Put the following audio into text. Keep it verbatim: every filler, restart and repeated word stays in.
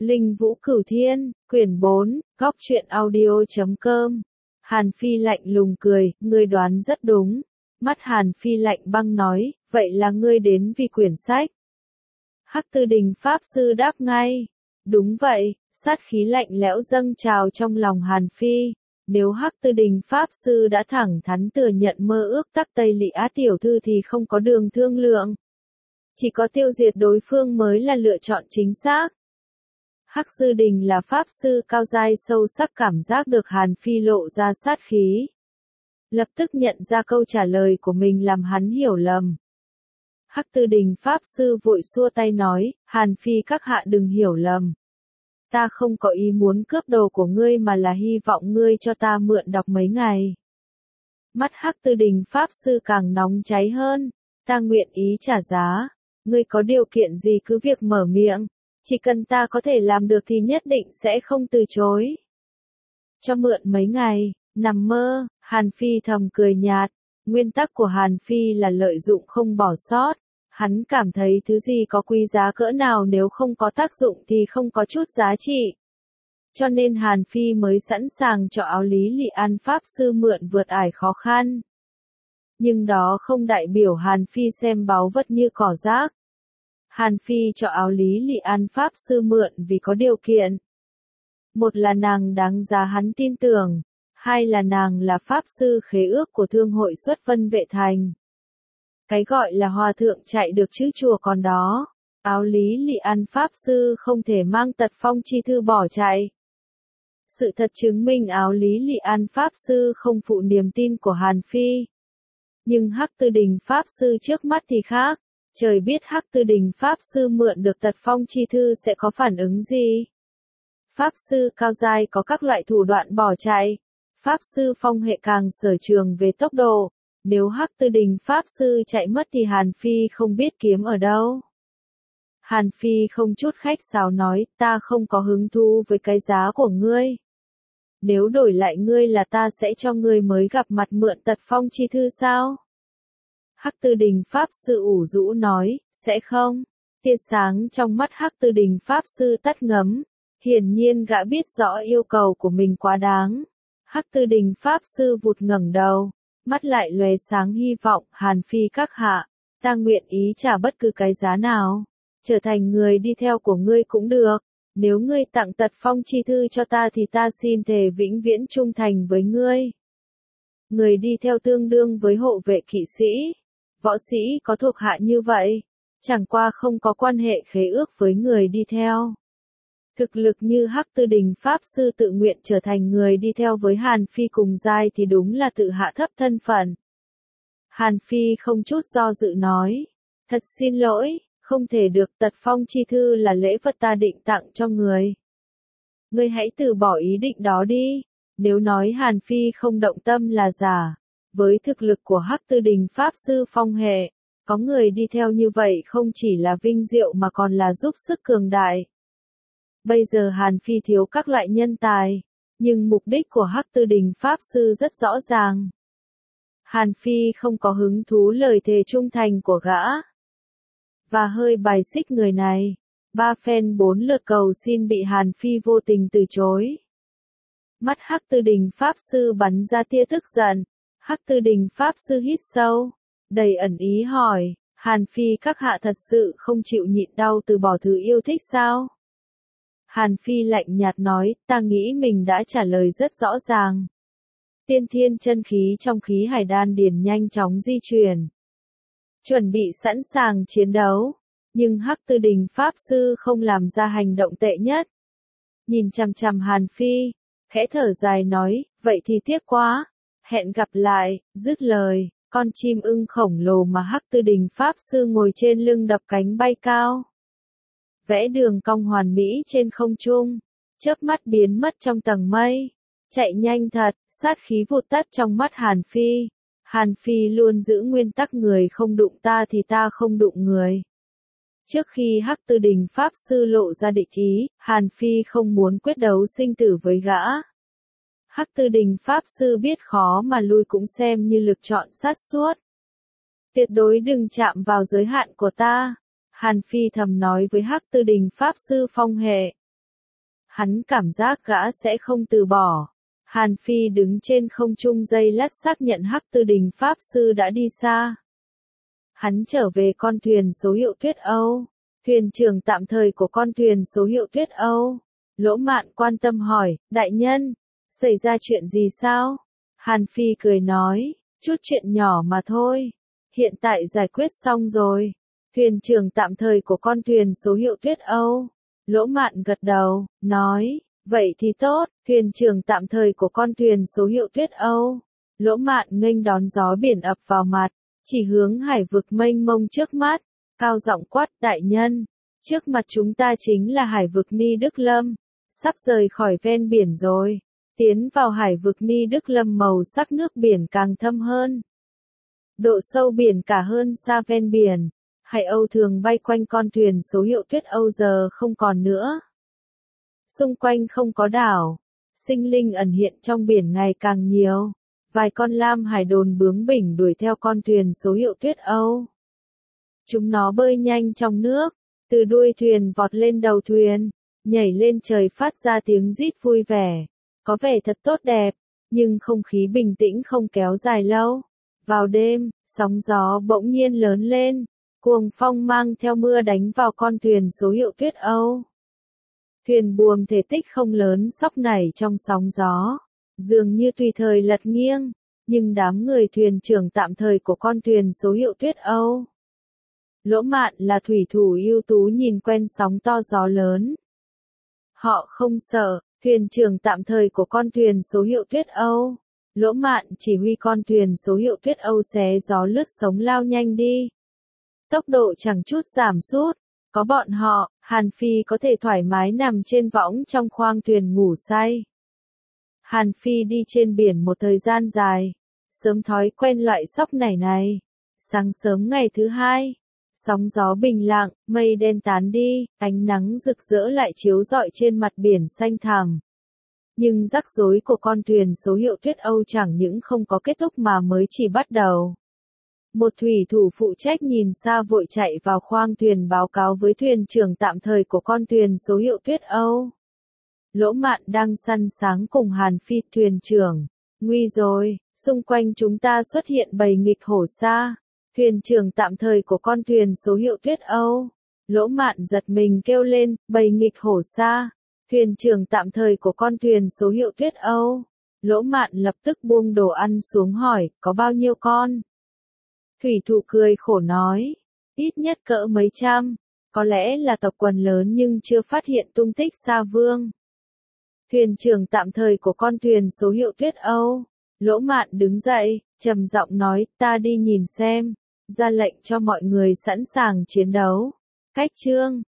Linh Vũ Cửu Thiên, quyển bốn, góc truyện audio chấm com. Hàn Phi lạnh lùng cười, ngươi đoán rất đúng. Mắt Hàn Phi lạnh băng nói, vậy là ngươi đến vì quyển sách. Hắc Tư Đình Pháp Sư đáp ngay. Đúng vậy, sát khí lạnh lẽo dâng trào trong lòng Hàn Phi. Nếu Hắc Tư Đình Pháp Sư đã thẳng thắn thừa nhận mơ ước tắc Tây Lị Á tiểu thư thì không có đường thương lượng. Chỉ có tiêu diệt đối phương mới là lựa chọn chính xác. Hắc Tư Đình là Pháp Sư cao giai sâu sắc cảm giác được Hàn Phi lộ ra sát khí. Lập tức nhận ra câu trả lời của mình làm hắn hiểu lầm. Hắc Tư Đình Pháp Sư vội xua tay nói, Hàn Phi các hạ đừng hiểu lầm. Ta không có ý muốn cướp đồ của ngươi mà là hy vọng ngươi cho ta mượn đọc mấy ngày. Mắt Hắc Tư Đình Pháp Sư càng nóng cháy hơn, ta nguyện ý trả giá, ngươi có điều kiện gì cứ việc mở miệng, chỉ cần ta có thể làm được thì nhất định sẽ không từ chối. Cho mượn mấy ngày, nằm mơ, Hàn Phi thầm cười nhạt, nguyên tắc của Hàn Phi là lợi dụng không bỏ sót. Hắn cảm thấy thứ gì có quý giá cỡ nào nếu không có tác dụng thì không có chút giá trị. Cho nên Hàn Phi mới sẵn sàng cho Áo Lý Lị An Pháp Sư mượn vượt ải khó khăn. Nhưng đó không đại biểu Hàn Phi xem báu vật như cỏ rác. Hàn Phi cho Áo Lý Lị An Pháp Sư mượn vì có điều kiện. Một là nàng đáng giá hắn tin tưởng, hai là nàng là Pháp Sư khế ước của Thương hội Xuất Vân Vệ Thành. Cái gọi là hòa thượng chạy được chứ chùa còn đó, Áo Lý Lị An Pháp Sư không thể mang tật phong chi thư bỏ chạy. Sự thật chứng minh Áo Lý Lị An Pháp Sư không phụ niềm tin của Hàn Phi. Nhưng Hắc Tư Đình Pháp Sư trước mắt thì khác, trời biết Hắc Tư Đình Pháp Sư mượn được tật phong chi thư sẽ có phản ứng gì. Pháp Sư cao giai có các loại thủ đoạn bỏ chạy, Pháp Sư phong hệ càng sở trường về tốc độ. Nếu Hắc Tư Đình Pháp Sư chạy mất thì Hàn Phi không biết kiếm ở đâu. Hàn Phi không chút khách sáo nói, ta không có hứng thú với cái giá của ngươi. Nếu đổi lại ngươi là ta sẽ cho ngươi mới gặp mặt mượn tật phong chi thư sao? Hắc Tư Đình Pháp Sư ủ rũ nói, sẽ không. Tia sáng trong mắt Hắc Tư Đình Pháp Sư tắt ngấm. Hiển nhiên gã biết rõ yêu cầu của mình quá đáng. Hắc Tư Đình Pháp Sư vụt ngẩng đầu. Mắt lại lóe sáng hy vọng, Hàn Phi các hạ, ta nguyện ý trả bất cứ cái giá nào, trở thành người đi theo của ngươi cũng được, nếu ngươi tặng tật phong chi thư cho ta thì ta xin thề vĩnh viễn trung thành với ngươi. Người đi theo tương đương với hộ vệ kỵ sĩ, võ sĩ có thuộc hạ như vậy, chẳng qua không có quan hệ khế ước với người đi theo. Thực lực như Hắc Tư Đình Pháp Sư tự nguyện trở thành người đi theo với Hàn Phi cùng giai thì đúng là tự hạ thấp thân phận. Hàn Phi không chút do dự nói, thật xin lỗi, không thể được, tật phong chi thư là lễ vật ta định tặng cho người. Ngươi hãy từ bỏ ý định đó đi, nếu nói Hàn Phi không động tâm là giả, với thực lực của Hắc Tư Đình Pháp Sư phong hệ, có người đi theo như vậy không chỉ là vinh diệu mà còn là giúp sức cường đại. Bây giờ Hàn Phi thiếu các loại nhân tài, nhưng mục đích của Hắc Tư Đình Pháp Sư rất rõ ràng. Hàn Phi không có hứng thú lời thề trung thành của gã, và hơi bài xích người này. Ba phen bốn lượt cầu xin bị Hàn Phi vô tình từ chối. Mắt Hắc Tư Đình Pháp Sư bắn ra tia tức giận, Hắc Tư Đình Pháp Sư hít sâu, đầy ẩn ý hỏi, Hàn Phi các hạ thật sự không chịu nhịn đau từ bỏ thứ yêu thích sao? Hàn Phi lạnh nhạt nói, ta nghĩ mình đã trả lời rất rõ ràng. Tiên thiên chân khí trong khí hải đan điền nhanh chóng di chuyển, chuẩn bị sẵn sàng chiến đấu, nhưng Hắc Tư Đình Pháp Sư không làm ra hành động tệ nhất. Nhìn chằm chằm Hàn Phi, khẽ thở dài nói, vậy thì tiếc quá, hẹn gặp lại, dứt lời, con chim ưng khổng lồ mà Hắc Tư Đình Pháp Sư ngồi trên lưng đập cánh bay cao. Vẽ đường cong hoàn mỹ trên không trung, chớp mắt biến mất trong tầng mây, chạy nhanh thật, sát khí vụt tắt trong mắt Hàn Phi. Hàn Phi luôn giữ nguyên tắc người không đụng ta thì ta không đụng người. Trước khi Hắc Tư Đình Pháp Sư lộ ra địch ý, Hàn Phi không muốn quyết đấu sinh tử với gã. Hắc Tư Đình Pháp Sư biết khó mà lui cũng xem như lực chọn sát suốt. Tuyệt đối đừng chạm vào giới hạn của ta. Hàn Phi thầm nói với Hắc Tư Đình Pháp Sư phong hệ. Hắn cảm giác gã sẽ không từ bỏ. Hàn Phi đứng trên không trung giây lát xác nhận Hắc Tư Đình Pháp Sư đã đi xa. Hắn trở về con thuyền số hiệu Tuyết Âu. Thuyền trưởng tạm thời của con thuyền số hiệu Tuyết Âu. Lỗ Mạn quan tâm hỏi, đại nhân, xảy ra chuyện gì sao? Hàn Phi cười nói, chút chuyện nhỏ mà thôi. Hiện tại giải quyết xong rồi. Thuyền trưởng tạm thời của con thuyền số hiệu Tuyết Âu. Lỗ Mạn gật đầu, nói, vậy thì tốt, thuyền trưởng tạm thời của con thuyền số hiệu Tuyết Âu. Lỗ Mạn nghênh đón gió biển ập vào mặt, chỉ hướng hải vực mênh mông trước mắt, cao giọng quát, đại nhân, trước mặt chúng ta chính là hải vực Ni Đức Lâm, sắp rời khỏi ven biển rồi, tiến vào hải vực Ni Đức Lâm màu sắc nước biển càng thâm hơn. Độ sâu biển cả hơn xa ven biển, hải âu thường bay quanh con thuyền số hiệu Tuyết Âu giờ không còn nữa. Xung quanh không có đảo, sinh linh ẩn hiện trong biển ngày càng nhiều. Vài con lam hải đồn bướng bỉnh đuổi theo con thuyền số hiệu Tuyết Âu. Chúng nó bơi nhanh trong nước, từ đuôi thuyền vọt lên đầu thuyền, nhảy lên trời phát ra tiếng rít vui vẻ. Có vẻ thật tốt đẹp, nhưng không khí bình tĩnh không kéo dài lâu. Vào đêm, sóng gió bỗng nhiên lớn lên, cuồng phong mang theo mưa đánh vào con thuyền số hiệu Tuyết Âu. Thuyền buồm thể tích không lớn xóc nảy trong sóng gió, dường như tùy thời lật nghiêng, nhưng đám người thuyền trưởng tạm thời của con thuyền số hiệu Tuyết Âu. Lỗ Mạn là thủy thủ ưu tú nhìn quen sóng to gió lớn. Họ không sợ, thuyền trưởng tạm thời của con thuyền số hiệu Tuyết Âu. Lỗ Mạn chỉ huy con thuyền số hiệu Tuyết Âu xé gió lướt sóng lao nhanh đi. Tốc độ chẳng chút giảm sút, có bọn họ, Hàn Phi có thể thoải mái nằm trên võng trong khoang thuyền ngủ say. Hàn Phi đi trên biển một thời gian dài, sớm thói quen loại sóc nảy này. Sáng sớm ngày thứ hai, sóng gió bình lặng, mây đen tán đi, ánh nắng rực rỡ lại chiếu rọi trên mặt biển xanh thẳm. Nhưng rắc rối của con thuyền số hiệu Tuyết Âu chẳng những không có kết thúc mà mới chỉ bắt đầu. Một thủy thủ phụ trách nhìn xa vội chạy vào khoang thuyền báo cáo với thuyền trưởng tạm thời của con thuyền số hiệu Tuyết Âu. Lỗ Mạn đang săn sáng cùng Hàn Phi, thuyền trưởng. Nguy rồi, xung quanh chúng ta xuất hiện bầy nghịch hổ sa. Thuyền trưởng tạm thời của con thuyền số hiệu Tuyết Âu. Lỗ Mạn giật mình kêu lên, bầy nghịch hổ sa. Thuyền trưởng tạm thời của con thuyền số hiệu Tuyết Âu. Lỗ Mạn lập tức buông đồ ăn xuống hỏi, có bao nhiêu con? Thủy thủ cười khổ nói, ít nhất cỡ mấy trăm, có lẽ là tộc quần lớn nhưng chưa phát hiện tung tích Sa Vương. Thuyền trưởng tạm thời của con thuyền số hiệu Tuyết Âu. Lỗ Mạn đứng dậy, trầm giọng nói, ta đi nhìn xem, ra lệnh cho mọi người sẵn sàng chiến đấu. Cách chương